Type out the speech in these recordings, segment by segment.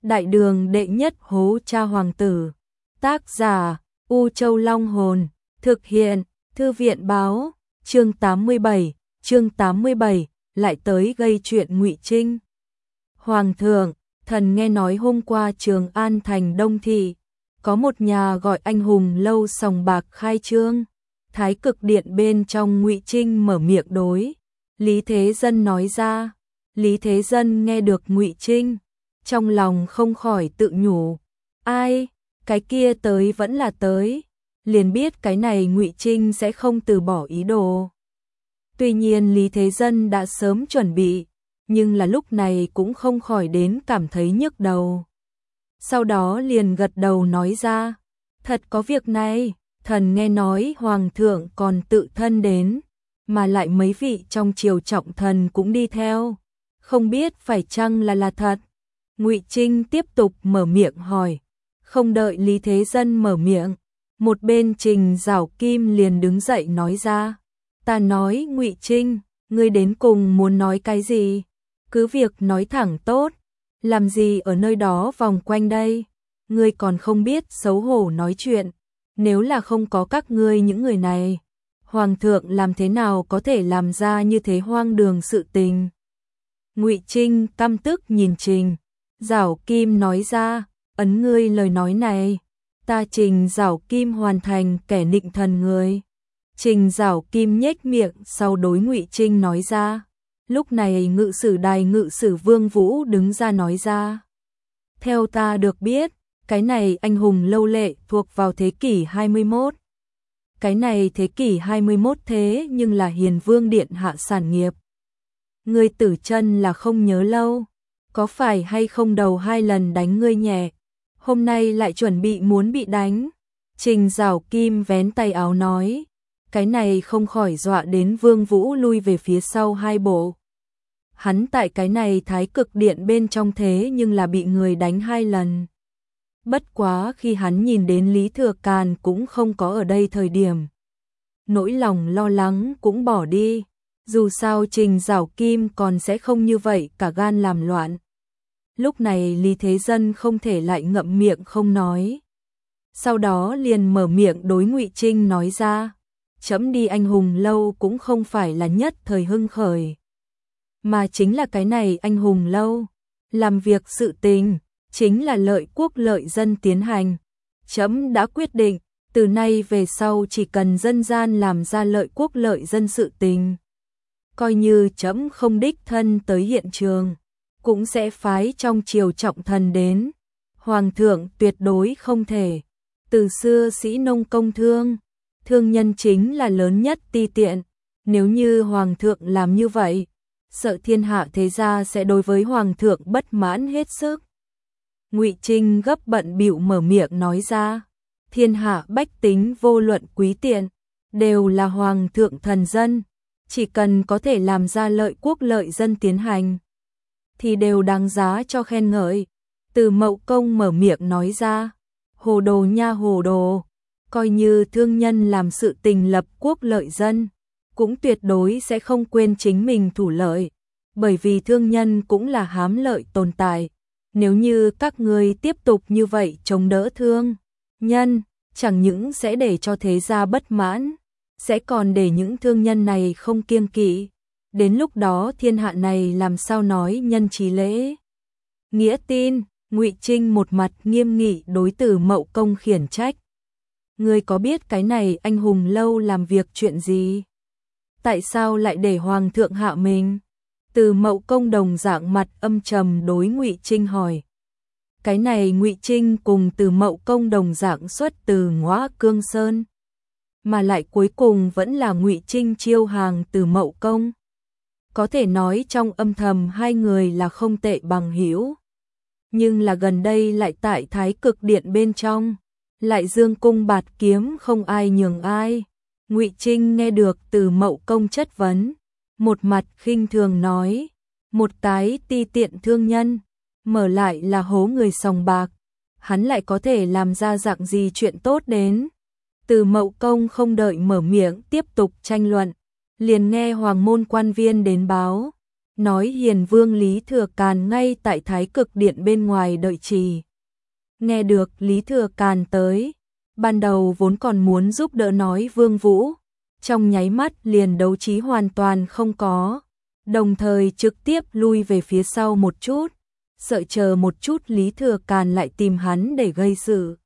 Đại đường đệ nhất hố cha hoàng tử. Tác giả U Châu Long Hồn. Thực hiện Thư viện Báo. Chương 87, lại tới gây chuyện ngụy Trinh. Hoàng thượng, thần nghe nói hôm qua Trường An thành Đông Thị có một nhà gọi Anh Hùng Lâu sòng bạc khai trương. Thái cực điện bên trong ngụy Trinh mở miệng đối Lý Thế Dân nói ra. Lý Thế Dân nghe được ngụy Trinh, trong lòng không khỏi tự nhủ, ai, cái kia tới vẫn là tới, liền biết cái này ngụy Trinh sẽ không từ bỏ ý đồ. Tuy nhiên Lý Thế Dân đã sớm chuẩn bị, nhưng là lúc này cũng không khỏi đến cảm thấy nhức đầu. Sau đó liền gật đầu nói ra, thật có việc này, thần nghe nói hoàng thượng còn tự thân đến, mà lại mấy vị trong triều trọng thần cũng đi theo, không biết phải chăng là thật. Ngụy Trinh tiếp tục mở miệng hỏi, không đợi Lý Thế Dân mở miệng, một bên Trình Giảo Kim liền đứng dậy nói ra, ta nói Ngụy Trinh, ngươi đến cùng muốn nói cái gì? Cứ việc nói thẳng tốt, làm gì ở nơi đó vòng quanh đây, ngươi còn không biết xấu hổ nói chuyện, nếu là không có các ngươi những người này, hoàng thượng làm thế nào có thể làm ra như thế hoang đường sự tình. Ngụy Trinh căm tức nhìn Trình Giảo Kim nói ra, ấn ngươi lời nói này, ta Trình Giảo Kim hoàn thành kẻ nịnh thần người. Trình Giảo Kim nhếch miệng sau đối Ngụy Trinh nói ra. Lúc này ngự sử đài ngự sử Vương Vũ đứng ra nói ra. Theo ta được biết, cái này Anh Hùng Lâu lệ thuộc vào thế kỷ 21. Cái này thế kỷ 21 thế nhưng là Hiền Vương Điện hạ sản nghiệp. Ngươi tử chân là không nhớ lâu, có phải hay không đầu 2 lần đánh ngươi nhẹ, hôm nay lại chuẩn bị muốn bị đánh. Trình Giảo Kim vén tay áo nói, cái này không khỏi dọa đến Vương Vũ lui về phía sau 2 bộ. Hắn tại cái này thái cực điện bên trong thế nhưng là bị người đánh 2 lần. Bất quá khi hắn nhìn đến Lý Thừa Càn cũng không có ở đây thời điểm, nỗi lòng lo lắng cũng bỏ đi. Dù sao Trình Giảo Kim còn sẽ không như vậy cả gan làm loạn. Lúc này Lý Thế Dân không thể lại ngậm miệng không nói. Sau đó liền mở miệng đối Ngụy Trinh nói ra, chấm đi Anh Hùng Lâu cũng không phải là nhất thời hưng khởi, mà chính là cái này Anh Hùng Lâu, làm việc sự tình, chính là lợi quốc lợi dân tiến hành. Chấm đã quyết định, từ nay về sau chỉ cần dân gian làm ra lợi quốc lợi dân sự tình, coi như chấm không đích thân tới hiện trường, cũng sẽ phái trong triều trọng thần đến. Hoàng thượng tuyệt đối không thể. Từ xưa sĩ nông công thương, thương nhân chính là lớn nhất ti tiện. Nếu như hoàng thượng làm như vậy, sợ thiên hạ thế gia sẽ đối với hoàng thượng bất mãn hết sức. Ngụy Trinh gấp bận bịu mở miệng nói ra, thiên hạ bách tính vô luận quý tiện, đều là hoàng thượng thần dân. Chỉ cần có thể làm ra lợi quốc lợi dân tiến hành, thì đều đáng giá cho khen ngợi. Từ Mậu Công mở miệng nói ra, hồ đồ nha hồ đồ, coi như thương nhân làm sự tình lập quốc lợi dân, cũng tuyệt đối sẽ không quên chính mình thủ lợi, bởi vì thương nhân cũng là hám lợi tồn tại. Nếu như các ngươi tiếp tục như vậy chống đỡ thương nhân, chẳng những sẽ để cho thế gia bất mãn, sẽ còn để những thương nhân này không kiêng kỵ. Đến lúc đó thiên hạ này làm sao nói nhân trí lễ nghĩa tin. Ngụy Trinh một mặt nghiêm nghị đối Từ Mậu Công khiển trách, ngươi có biết cái này Anh Hùng Lâu làm việc chuyện gì? Tại sao lại để hoàng thượng hạ mình? Từ Mậu Công đồng dạng mặt âm trầm đối Ngụy Trinh hỏi. Cái này Ngụy Trinh cùng Từ Mậu Công đồng dạng xuất từ Ngõa Cương Sơn, mà lại cuối cùng vẫn là Ngụy Trinh chiêu hàng Từ Mậu Công. Có thể nói trong âm thầm hai người là không tệ bằng hữu, nhưng là gần đây lại tại thái cực điện bên trong, lại dương cung bạt kiếm không ai nhường ai. Ngụy Trinh nghe được Từ Mậu Công chất vấn, một mặt khinh thường nói, một cái ti tiện thương nhân, mở lại là hố người sòng bạc, hắn lại có thể làm ra dạng gì chuyện tốt đến. Từ Mậu Công không đợi mở miệng tiếp tục tranh luận, liền nghe hoàng môn quan viên đến báo, nói Hiền Vương Lý Thừa Càn ngay tại Thái Cực Điện bên ngoài đợi trì. Nghe được Lý Thừa Càn tới, ban đầu vốn còn muốn giúp đỡ nói Vương Vũ, trong nháy mắt liền đấu trí hoàn toàn không có, đồng thời trực tiếp lui về phía sau một chút, sợ chờ một chút Lý Thừa Càn lại tìm hắn để gây sự.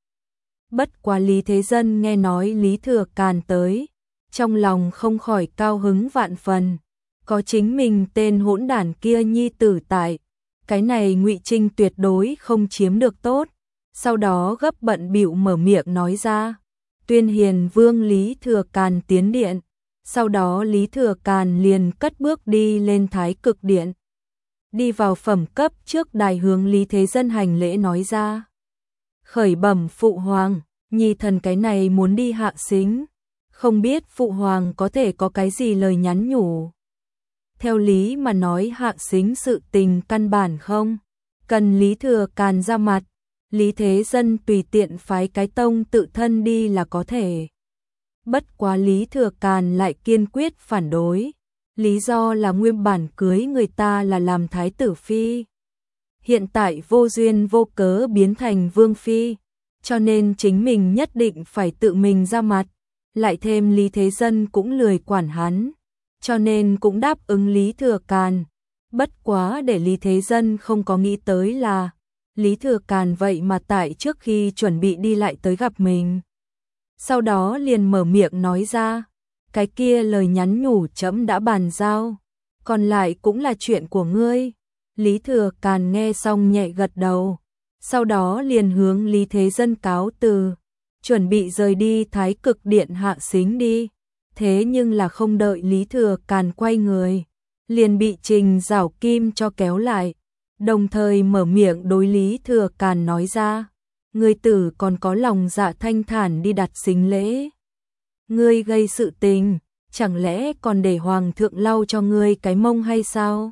Bất quá Lý Thế Dân nghe nói Lý Thừa Càn tới, trong lòng không khỏi cao hứng vạn phần, có chính mình tên hỗn đản kia nhi tử tại, cái này Ngụy Trinh tuyệt đối không chiếm được tốt. Sau đó gấp bận bịu mở miệng nói ra, tuyên Hiền Vương Lý Thừa Càn tiến điện. Sau đó Lý Thừa Càn liền cất bước đi lên Thái Cực Điện, đi vào phẩm cấp trước đài hướng Lý Thế Dân hành lễ nói ra, khởi bẩm phụ hoàng, nhi thần cái này muốn đi hạ sính, không biết phụ hoàng có thể có cái gì lời nhắn nhủ. Theo lý mà nói hạ sính sự tình căn bản không cần Lý Thừa Càn ra mặt, Lý Thế Dân tùy tiện phái cái tông tự thân đi là có thể. Bất quá Lý Thừa Càn lại kiên quyết phản đối, lý do là nguyên bản cưới người ta là làm thái tử phi, hiện tại vô duyên vô cớ biến thành vương phi, cho nên chính mình nhất định phải tự mình ra mặt, lại thêm Lý Thế Dân cũng lười quản hắn, cho nên cũng đáp ứng Lý Thừa Càn. Bất quá để Lý Thế Dân không có nghĩ tới là Lý Thừa Càn vậy mà tại trước khi chuẩn bị đi lại tới gặp mình. Sau đó liền mở miệng nói ra, cái kia lời nhắn nhủ trẫm đã bàn giao, còn lại cũng là chuyện của ngươi. Lý Thừa Càn nghe xong nhẹ gật đầu, sau đó liền hướng Lý Thế Dân cáo từ, chuẩn bị rời đi Thái Cực Điện hạ sính đi. Thế nhưng là không đợi Lý Thừa Càn quay người, liền bị Trình Giảo Kim cho kéo lại, đồng thời mở miệng đối Lý Thừa Càn nói ra, ngươi tử còn có lòng dạ thanh thản đi đặt sính lễ. Ngươi gây sự tình, chẳng lẽ còn để hoàng thượng lau cho ngươi cái mông hay sao?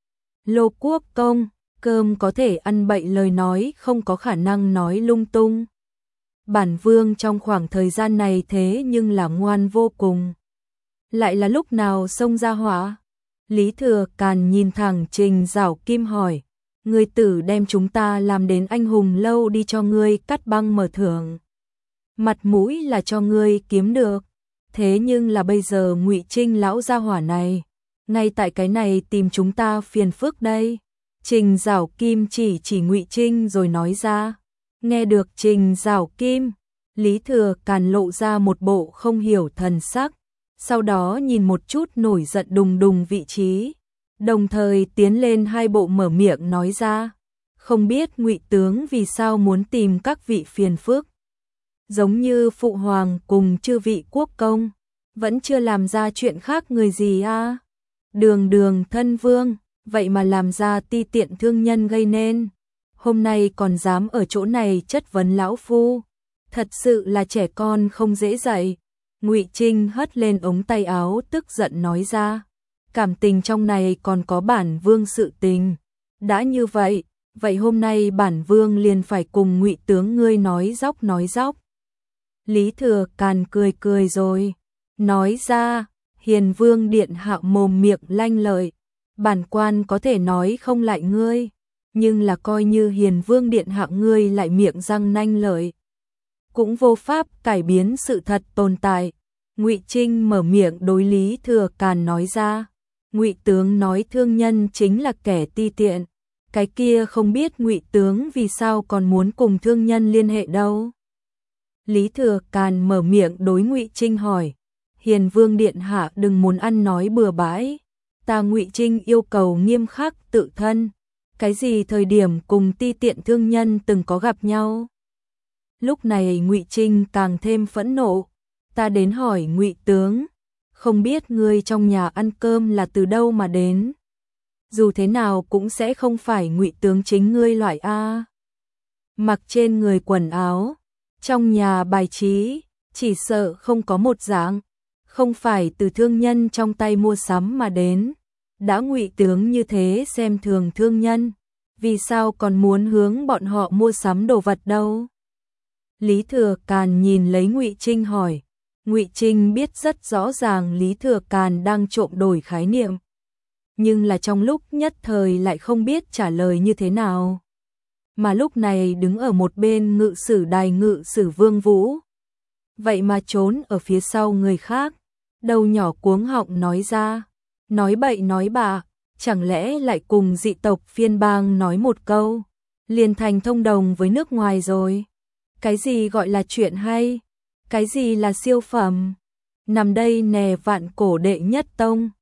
Lô Quốc Công, cơm có thể ăn bậy lời nói không có khả năng nói lung tung. Bản vương trong khoảng thời gian này thế nhưng là ngoan vô cùng. Lại là lúc nào xông ra hỏa? Lý Thừa Càn nhìn thẳng Trình Giảo Kim hỏi, ngươi tử đem chúng ta làm đến anh hùng lâu đi cho ngươi cắt băng mở thưởng. Mặt mũi là cho ngươi kiếm được, thế nhưng là bây giờ Ngụy Trinh lão gia hỏa này, ngay tại cái này tìm chúng ta phiền phức đây. Trình Giảo Kim chỉ Ngụy Trinh rồi nói ra. Nghe được Trình Giảo Kim, Lý Thừa Càn lộ ra một bộ không hiểu thần sắc, sau đó nhìn một chút nổi giận đùng đùng vị trí, đồng thời tiến lên hai bộ mở miệng nói ra, không biết Ngụy tướng vì sao muốn tìm các vị phiền phức. Giống như phụ hoàng cùng chư vị quốc công, vẫn chưa làm ra chuyện khác người gì a? Đường đường thân vương, vậy mà làm ra ti tiện thương nhân gây nên. Hôm nay còn dám ở chỗ này chất vấn lão phu, thật sự là trẻ con không dễ dạy. Ngụy Trinh hất lên ống tay áo tức giận nói ra, cảm tình trong này còn có bản vương sự tình. Đã như vậy, vậy hôm nay bản vương liền phải cùng Ngụy tướng ngươi nói dóc nói dóc. Lý Thừa Càn cười cười rồi, nói ra, Hiền Vương điện hạ mồm miệng lanh lợi, bản quan có thể nói không lại ngươi, nhưng là coi như Hiền Vương điện hạ ngươi lại miệng răng nanh lợi, cũng vô pháp cải biến sự thật tồn tại. Ngụy Trinh mở miệng đối Lý Thừa Càn nói ra, Ngụy tướng nói thương nhân chính là kẻ ti tiện, cái kia không biết Ngụy tướng vì sao còn muốn cùng thương nhân liên hệ đâu. Lý Thừa Càn mở miệng đối Ngụy Trinh hỏi, Hiền Vương điện hạ đừng muốn ăn nói bừa bãi, ta Ngụy Trinh yêu cầu nghiêm khắc tự thân, cái gì thời điểm cùng ti tiện thương nhân từng có gặp nhau. Lúc này Ngụy Trinh càng thêm phẫn nộ, ta đến hỏi Ngụy tướng, không biết ngươi trong nhà ăn cơm là từ đâu mà đến, dù thế nào cũng sẽ không phải Ngụy tướng chính ngươi loại a. Mặc trên người quần áo, trong nhà bài trí, chỉ sợ không có một dạng, không phải từ thương nhân trong tay mua sắm mà đến. Đã Ngụy tướng như thế xem thường thương nhân, vì sao còn muốn hướng bọn họ mua sắm đồ vật đâu? Lý Thừa Càn nhìn lấy Ngụy Trinh hỏi. Ngụy Trinh biết rất rõ ràng Lý Thừa Càn đang trộm đổi khái niệm. nhưng là trong lúc nhất thời lại không biết trả lời như thế nào. Mà lúc này đứng ở một bên ngự sử đài ngự sử Vương Vũ. Vậy mà trốn ở phía sau người khác, đầu nhỏ cuống họng nói ra, nói bậy nói bạ, chẳng lẽ lại cùng dị tộc phiên bang nói một câu, liền thành thông đồng với nước ngoài rồi. Cái gì gọi là chuyện hay, cái gì là siêu phẩm, nằm đây nè vạn cổ đệ nhất tông.